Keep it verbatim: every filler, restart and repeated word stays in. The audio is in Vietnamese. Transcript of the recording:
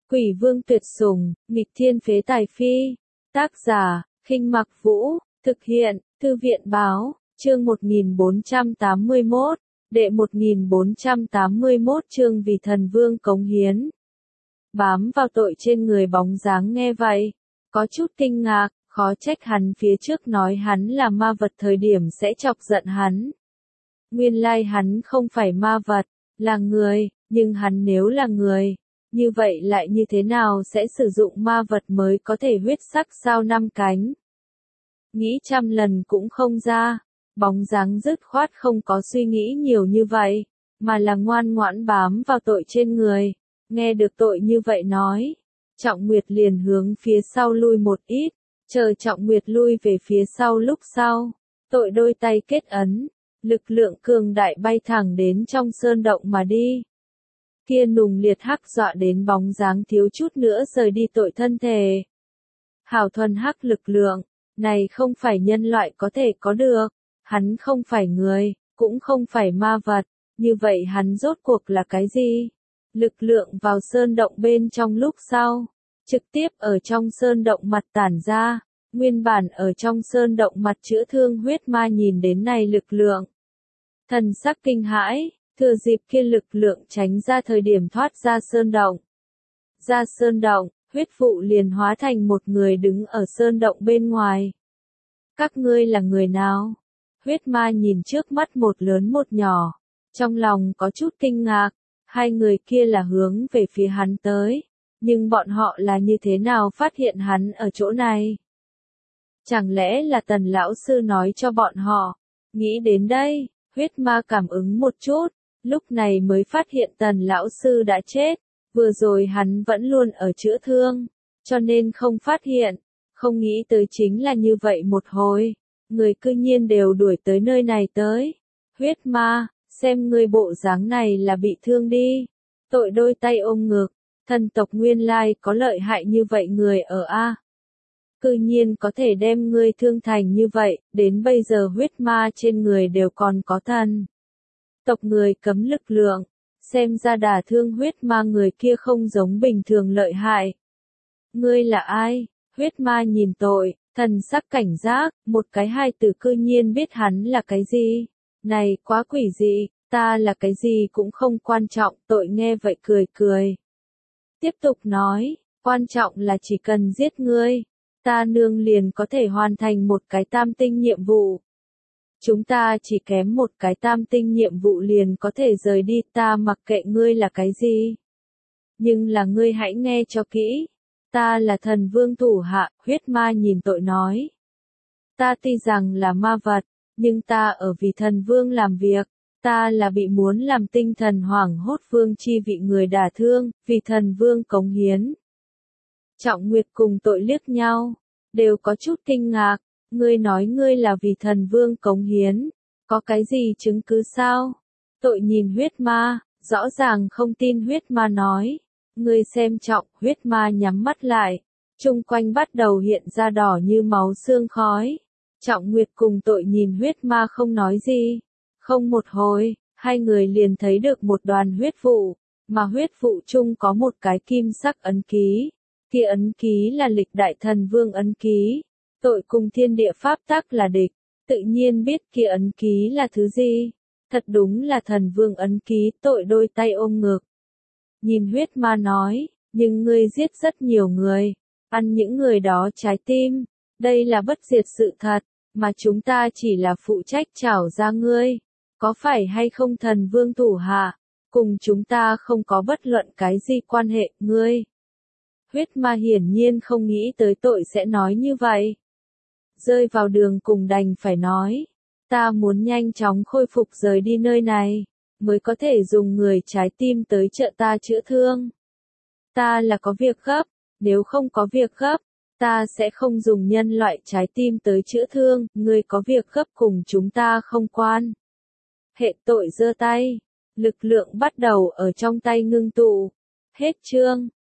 Quỷ vương tuyệt sủng, nghịch thiên phế tài phi. Tác giả, Khinh Mặc Vũ, thực hiện, Thư viện báo, chương một nghìn bốn trăm tám mươi mốt, đệ một nghìn bốn trăm tám mươi mốt chương vì thần vương cống hiến. Bám vào tội trên người bóng dáng nghe vậy, có chút kinh ngạc, khó trách hắn phía trước nói hắn là ma vật thời điểm sẽ chọc giận hắn. Nguyên lai hắn không phải ma vật, là người, nhưng hắn nếu là người, như vậy lại như thế nào sẽ sử dụng ma vật mới có thể huyết sắc sao năm cánh? Nghĩ trăm lần cũng không ra, bóng dáng dứt khoát không có suy nghĩ nhiều như vậy, mà là ngoan ngoãn bám vào tội trên người. Nghe được tội như vậy nói, Trọng Nguyệt liền hướng phía sau lui một ít, chờ Trọng Nguyệt lui về phía sau lúc sau, tội đôi tay kết ấn, lực lượng cường đại bay thẳng đến trong sơn động mà đi. Kia nùng liệt hắc dọa đến bóng dáng thiếu chút nữa rời đi tội thân thể. Hảo thuần hắc lực lượng, này không phải nhân loại có thể có được, hắn không phải người, cũng không phải ma vật, như vậy hắn rốt cuộc là cái gì? Lực lượng vào sơn động bên trong lúc sau, trực tiếp ở trong sơn động mặt tản ra, nguyên bản ở trong sơn động mặt chữa thương huyết ma nhìn đến này lực lượng. Thần sắc kinh hãi, thừa dịp kia lực lượng tránh ra thời điểm thoát ra sơn động. Ra sơn động, huyết vụ liền hóa thành một người đứng ở sơn động bên ngoài. Các ngươi là người nào? Huyết ma nhìn trước mắt một lớn một nhỏ, trong lòng có chút kinh ngạc, hai người kia là hướng về phía hắn tới, nhưng bọn họ là như thế nào phát hiện hắn ở chỗ này? Chẳng lẽ là Tần lão sư nói cho bọn họ? Nghĩ đến đây, huyết ma cảm ứng một chút, lúc này mới phát hiện Tần lão sư đã chết, vừa rồi hắn vẫn luôn ở chữa thương, cho nên không phát hiện, không nghĩ tới chính là như vậy một hồi, người cư nhiên đều đuổi tới nơi này tới. Huyết ma, xem ngươi bộ dáng này là bị thương đi. Tội đôi tay ôm ngực, thần tộc nguyên lai có lợi hại như vậy người ở A. Cư nhiên có thể đem ngươi thương thành như vậy, đến bây giờ huyết ma trên người đều còn có thần tộc người cấm lực lượng, xem ra đả thương huyết ma người kia không giống bình thường lợi hại. Ngươi là ai? Huyết ma nhìn tội, thần sắc cảnh giác, một cái hai từ cư nhiên biết hắn là cái gì. Này, quá quỷ dị, ta là cái gì cũng không quan trọng, tội nghe vậy cười cười. Tiếp tục nói, quan trọng là chỉ cần giết ngươi, ta nương liền có thể hoàn thành một cái tam tinh nhiệm vụ. Chúng ta chỉ kém một cái tam tinh nhiệm vụ liền có thể rời đi, ta mặc kệ ngươi là cái gì. Nhưng là ngươi hãy nghe cho kỹ, ta là thần vương thủ hạ, huyết ma nhìn tội nói. Ta tuy rằng là ma vật, nhưng ta ở vì thần vương làm việc, ta là bị muốn làm tinh thần hoảng hốt vương chi vị người đả thương, vì thần vương cống hiến. Trọng Nguyệt cùng tội liếc nhau, đều có chút kinh ngạc, ngươi nói ngươi là vì thần vương cống hiến, có cái gì chứng cứ sao? Tội nhìn huyết ma, rõ ràng không tin huyết ma nói, ngươi xem Trọng, huyết ma nhắm mắt lại, chung quanh bắt đầu hiện ra đỏ như máu xương khói. Trọng Nguyệt cùng tội nhìn huyết ma không nói gì, không một hồi, hai người liền thấy được một đoàn huyết vụ, mà huyết vụ chung có một cái kim sắc ấn ký, kia ấn ký là lịch đại thần vương ấn ký, tội cùng thiên địa pháp tắc là địch, tự nhiên biết kia ấn ký là thứ gì, thật đúng là thần vương ấn ký, tội đôi tay ôm ngực. Nhìn huyết ma nói, nhưng ngươi giết rất nhiều người, ăn những người đó trái tim. Đây là bất diệt sự thật, mà chúng ta chỉ là phụ trách trảo ra ngươi, có phải hay không thần vương thủ hạ, cùng chúng ta không có bất luận cái gì quan hệ, ngươi. Huyết ma hiển nhiên không nghĩ tới tội sẽ nói như vậy. Rơi vào đường cùng đành phải nói, ta muốn nhanh chóng khôi phục rời đi nơi này, mới có thể dùng người trái tim tới trợ ta chữa thương. Ta là có việc gấp, nếu không có việc gấp, ta sẽ không dùng nhân loại trái tim tới chữa thương, ngươi có việc gấp cùng chúng ta không quan. Hệ tội giơ tay, lực lượng bắt đầu ở trong tay ngưng tụ. Hết chương.